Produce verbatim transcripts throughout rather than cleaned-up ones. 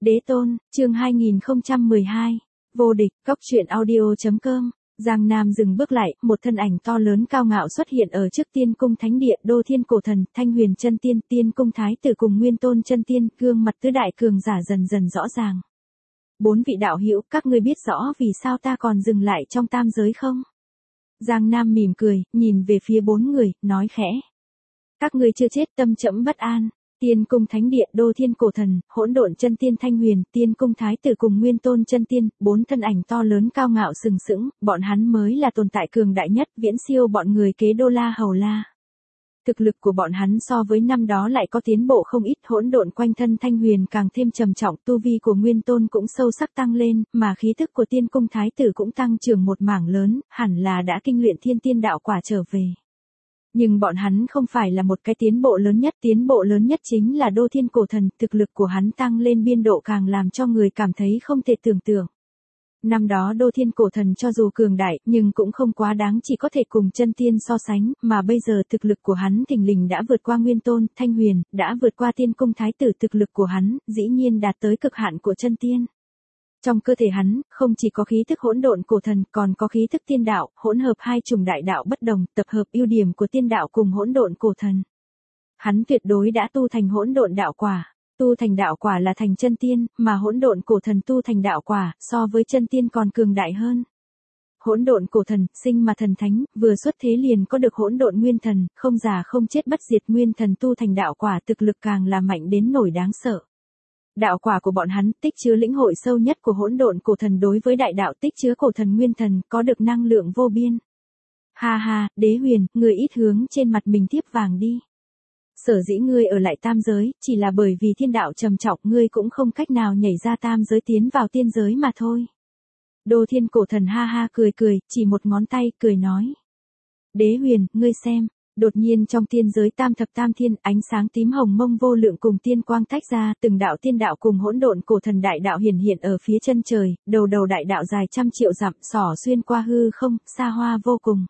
Đế tôn, chương hai nghìn không trăm mười hai, vô địch, cóc truyện audio.com. Giang Nam dừng bước lại, một thân ảnh to lớn cao ngạo xuất hiện ở trước tiên cung thánh địa, Đô Thiên Cổ Thần, Thanh Huyền chân tiên, tiên cung thái tử cùng Nguyên Tôn chân tiên, gương mặt tứ đại cường giả dần dần rõ ràng. Bốn vị đạo hữu, các ngươi biết rõ vì sao ta còn dừng lại trong tam giới không? Giang Nam mỉm cười, nhìn về phía bốn người, nói khẽ. Các ngươi chưa chết, tâm trẫm bất an. Tiên cung thánh địa, Đô Thiên Cổ Thần, Hỗn Độn chân tiên Thanh Huyền, tiên cung thái tử cùng Nguyên Tôn chân tiên, bốn thân ảnh to lớn cao ngạo sừng sững, bọn hắn mới là tồn tại cường đại nhất, viễn siêu bọn người kế Đô La Hầu La. Thực lực của bọn hắn so với năm đó lại có tiến bộ không ít, hỗn độn quanh thân Thanh Huyền càng thêm trầm trọng, tu vi của Nguyên Tôn cũng sâu sắc tăng lên, mà khí tức của tiên cung thái tử cũng tăng trưởng một mảng lớn, hẳn là đã kinh luyện thiên tiên đạo quả trở về. Nhưng bọn hắn không phải là một cái tiến bộ lớn nhất, tiến bộ lớn nhất chính là Đô Thiên Cổ Thần, thực lực của hắn tăng lên biên độ càng làm cho người cảm thấy không thể tưởng tượng. Năm đó Đô Thiên Cổ Thần cho dù cường đại, nhưng cũng không quá đáng chỉ có thể cùng chân tiên so sánh, mà bây giờ thực lực của hắn thình lình đã vượt qua Nguyên Tôn, Thanh Huyền, đã vượt qua tiên cung thái tử, thực lực của hắn, dĩ nhiên đạt tới cực hạn của chân tiên. Trong cơ thể hắn, không chỉ có khí thức hỗn độn cổ thần, còn có khí thức tiên đạo, hỗn hợp hai chủng đại đạo bất đồng, tập hợp ưu điểm của tiên đạo cùng hỗn độn cổ thần. Hắn tuyệt đối đã tu thành hỗn độn đạo quả, tu thành đạo quả là thành chân tiên, mà hỗn độn cổ thần tu thành đạo quả, so với chân tiên còn cường đại hơn. Hỗn độn cổ thần, sinh mà thần thánh, vừa xuất thế liền có được hỗn độn nguyên thần, không già không chết bất diệt nguyên thần tu thành đạo quả, thực lực càng là mạnh đến nổi đáng sợ. Đạo quả của bọn hắn tích chứa lĩnh hội sâu nhất của hỗn độn cổ thần đối với đại đạo tích chứa cổ thần nguyên thần, có được năng lượng vô biên. Ha ha, Đế Huyền, ngươi ít hướng trên mặt mình tiếp vàng đi. Sở dĩ ngươi ở lại tam giới, chỉ là bởi vì thiên đạo trầm trọng, ngươi cũng không cách nào nhảy ra tam giới tiến vào tiên giới mà thôi. Đô Thiên Cổ Thần ha ha cười cười, chỉ một ngón tay, cười nói. Đế Huyền, ngươi xem. Đột nhiên trong tiên giới tam thập tam thiên, ánh sáng tím hồng mông vô lượng cùng tiên quang tách ra, từng đạo tiên đạo cùng hỗn độn cổ thần đại đạo hiển hiện ở phía chân trời, đầu đầu đại đạo dài trăm triệu dặm, xỏ xuyên qua hư không, xa hoa vô cùng.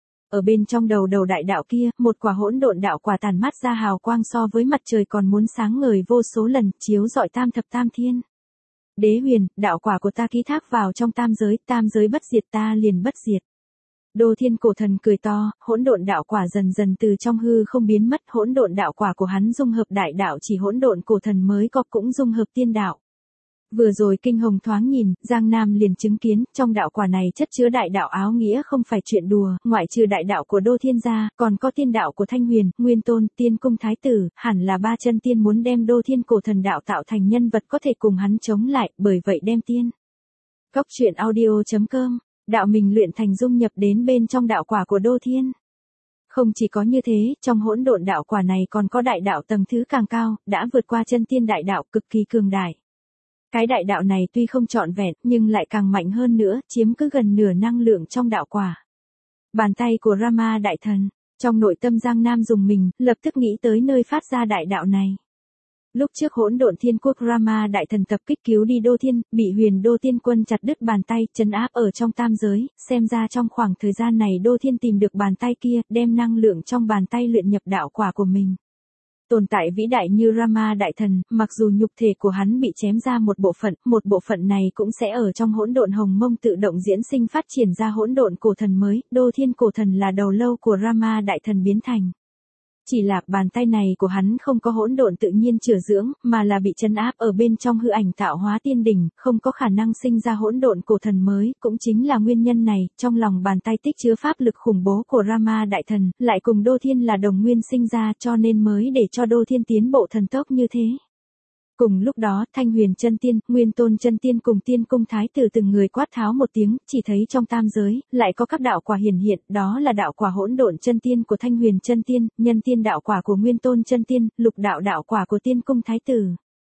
Ở bên trong đầu đầu đại đạo kia, một quả hỗn độn đạo quả tản mát ra hào quang so với mặt trời còn muốn sáng ngời vô số lần, chiếu rọi tam thập tam thiên. Đế Huyền, đạo quả của ta ký thác vào trong tam giới, tam giới bất diệt ta liền bất diệt. Đô Thiên Cổ Thần cười to, hỗn độn đạo quả dần dần từ trong hư không biến mất, hỗn độn đạo quả của hắn dung hợp đại đạo chỉ hỗn độn cổ thần mới có cũng dung hợp tiên đạo. Vừa rồi kinh hồng thoáng nhìn, Giang Nam liền chứng kiến, trong đạo quả này chất chứa đại đạo áo nghĩa không phải chuyện đùa, ngoại trừ đại đạo của Đô Thiên gia, còn có tiên đạo của Thanh Huyền, Nguyên Tôn, tiên cung thái tử, hẳn là ba chân tiên muốn đem Đô Thiên Cổ Thần đạo tạo thành nhân vật có thể cùng hắn chống lại, bởi vậy đem tiên. Cóc truyện audio.com. Đạo mình luyện thành dung nhập đến bên trong đạo quả của Đô Thiên. Không chỉ có như thế, trong hỗn độn đạo quả này còn có đại đạo tầng thứ càng cao, đã vượt qua chân tiên đại đạo cực kỳ cường đại. Cái đại đạo này tuy không trọn vẹn, nhưng lại càng mạnh hơn nữa, chiếm cứ gần nửa năng lượng trong đạo quả. Bàn tay của Rama đại thần, trong nội tâm Giang Nam dùng mình, lập tức nghĩ tới nơi phát ra đại đạo này. Lúc trước hỗn độn thiên quốc Rama đại thần tập kích cứu đi Đô Thiên, bị Huyền Đô Tiên quân chặt đứt bàn tay, trấn áp ở trong tam giới, xem ra trong khoảng thời gian này Đô Thiên tìm được bàn tay kia, đem năng lượng trong bàn tay luyện nhập đạo quả của mình. Tồn tại vĩ đại như Rama đại thần, mặc dù nhục thể của hắn bị chém ra một bộ phận, một bộ phận này cũng sẽ ở trong hỗn độn hồng mông tự động diễn sinh phát triển ra hỗn độn cổ thần mới, Đô Thiên cổ thần là đầu lâu của Rama đại thần biến thành. Chỉ là bàn tay này của hắn không có hỗn độn tự nhiên chữa dưỡng, mà là bị trấn áp ở bên trong hư ảnh tạo hóa tiên đỉnh, không có khả năng sinh ra hỗn độn cổ thần mới, cũng chính là nguyên nhân này, trong lòng bàn tay tích chứa pháp lực khủng bố của Rama đại thần, lại cùng Đô Thiên là đồng nguyên sinh ra cho nên mới để cho Đô Thiên tiến bộ thần tốc như thế. Cùng lúc đó, Thanh Huyền chân tiên, Nguyên Tôn chân tiên cùng tiên cung thái tử từng người quát tháo một tiếng, chỉ thấy trong tam giới, lại có các đạo quả hiển hiện, đó là đạo quả hỗn độn chân tiên của Thanh Huyền chân tiên, nhân tiên đạo quả của Nguyên Tôn chân tiên, lục đạo đạo quả của tiên cung thái tử.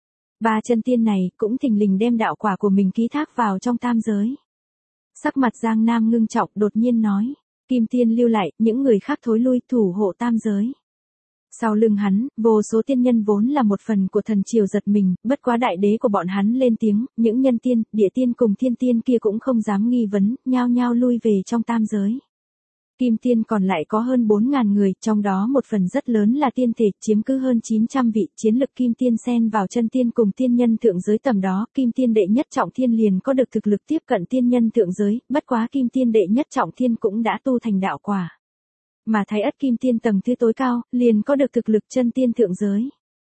Ba chân tiên này, cũng thình lình đem đạo quả của mình ký thác vào trong tam giới. Sắc mặt Giang Nam ngưng trọng đột nhiên nói, Kim Tiên lưu lại, những người khác thối lui thủ hộ tam giới. Sau lưng hắn, vô số tiên nhân vốn là một phần của thần triều giật mình, bất quá đại đế của bọn hắn lên tiếng, những nhân tiên, địa tiên cùng thiên tiên kia cũng không dám nghi vấn, nhao nhao lui về trong tam giới. Kim Tiên còn lại có hơn bốn nghìn người, trong đó một phần rất lớn là tiên thể, chiếm cứ hơn chín trăm vị, chiến lực Kim Tiên xen vào chân tiên cùng tiên nhân thượng giới tầm đó, Kim Tiên đệ nhất trọng thiên liền có được thực lực tiếp cận tiên nhân thượng giới, bất quá Kim Tiên đệ nhất trọng thiên cũng đã tu thành đạo quả. Mà Thái Ất Kim Tiên tầng thứ tối cao, liền có được thực lực chân tiên thượng giới.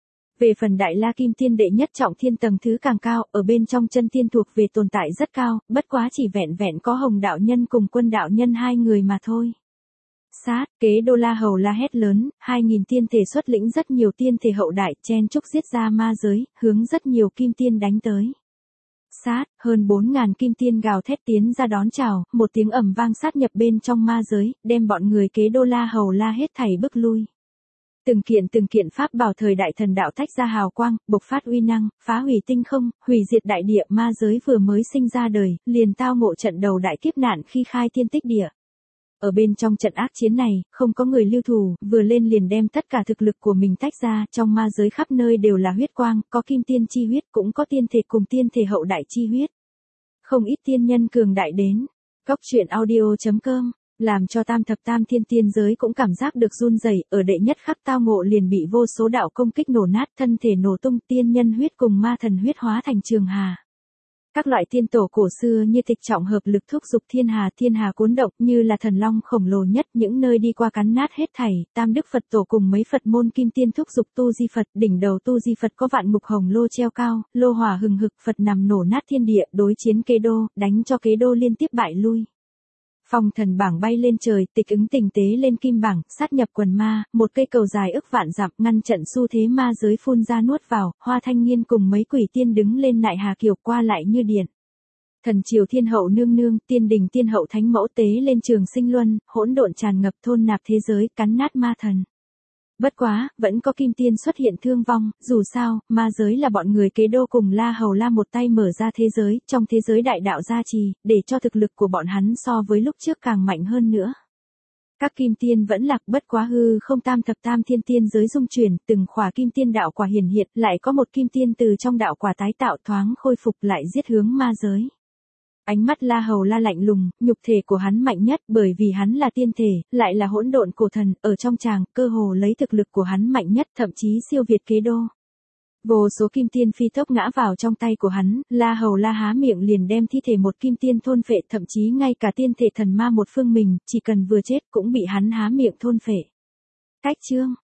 Về phần Đại La Kim Tiên đệ nhất trọng thiên tầng thứ càng cao, ở bên trong chân tiên thuộc về tồn tại rất cao, bất quá chỉ vẹn vẹn có Hồng đạo nhân cùng Quân đạo nhân hai người mà thôi. Sát, kế Đô La Hầu la hét lớn, hai nghìn tiên thể xuất lĩnh rất nhiều tiên thể hậu đại, chen chúc giết ra ma giới, hướng rất nhiều kim tiên đánh tới. Sát, hơn bốn nghìn kim tiên gào thét tiến ra đón chào, một tiếng ầm vang sát nhập bên trong ma giới, đem bọn người kế Đô La Hầu la hết thảy bức lui. Từng kiện từng kiện pháp bảo thời đại thần đạo tách ra hào quang, bộc phát uy năng, phá hủy tinh không, hủy diệt đại địa, ma giới vừa mới sinh ra đời, liền tao ngộ trận đầu đại kiếp nạn khi khai thiên tích địa. Ở bên trong trận ác chiến này, không có người lưu thủ, vừa lên liền đem tất cả thực lực của mình tách ra, trong ma giới khắp nơi đều là huyết quang, có kim tiên chi huyết cũng có tiên thể cùng tiên thể hậu đại chi huyết. Không ít tiên nhân cường đại đến. Cóc truyện audio chấm com làm cho tam thập tam thiên tiên giới cũng cảm giác được run rẩy, ở đệ nhất khắc tao ngộ liền bị vô số đạo công kích nổ nát, thân thể nổ tung, tiên nhân huyết cùng ma thần huyết hóa thành trường hà. Các loại tiên tổ cổ xưa như tịch trọng hợp lực thúc dục thiên hà, thiên hà cuốn động như là thần long khổng lồ nhất, những nơi đi qua cắn nát hết thảy, tam đức Phật tổ cùng mấy Phật môn kim tiên thúc dục tu di Phật, đỉnh đầu tu di Phật có vạn mục hồng lô treo cao, lô hỏa hừng hực, Phật nằm nổ nát thiên địa, đối chiến kế đô, đánh cho kế đô liên tiếp bại lui. Phong thần bảng bay lên trời, tịch ứng tình tế lên kim bảng, sát nhập quần ma, một cây cầu dài ức vạn dặm ngăn trận xu thế ma giới phun ra nuốt vào, Hoa Thanh Nghiên cùng mấy quỷ tiên đứng lên nại hà kiều qua lại như điện. Thần triều thiên hậu nương nương, tiên đình tiên hậu thánh mẫu tế lên trường sinh luân, hỗn độn tràn ngập thôn nạp thế giới, cắn nát ma thần. Bất quá, vẫn có kim tiên xuất hiện thương vong, dù sao, ma giới là bọn người kế đô cùng La Hầu La một tay mở ra thế giới, trong thế giới đại đạo gia trì, để cho thực lực của bọn hắn so với lúc trước càng mạnh hơn nữa. Các kim tiên vẫn lạc, bất quá hư không tam thập tam thiên tiên giới dung chuyển, từng khỏa kim tiên đạo quả hiển hiện, lại có một kim tiên từ trong đạo quả tái tạo thoáng khôi phục lại giết hướng ma giới. Ánh mắt La Hầu La lạnh lùng, nhục thể của hắn mạnh nhất bởi vì hắn là tiên thể, lại là hỗn độn cổ thần, ở trong tràng, cơ hồ lấy thực lực của hắn mạnh nhất, thậm chí siêu việt kế đô. Vô số kim tiên phi tốc ngã vào trong tay của hắn, La Hầu La há miệng liền đem thi thể một kim tiên thôn phệ, thậm chí ngay cả tiên thể thần ma một phương mình, chỉ cần vừa chết cũng bị hắn há miệng thôn phệ. Cách chương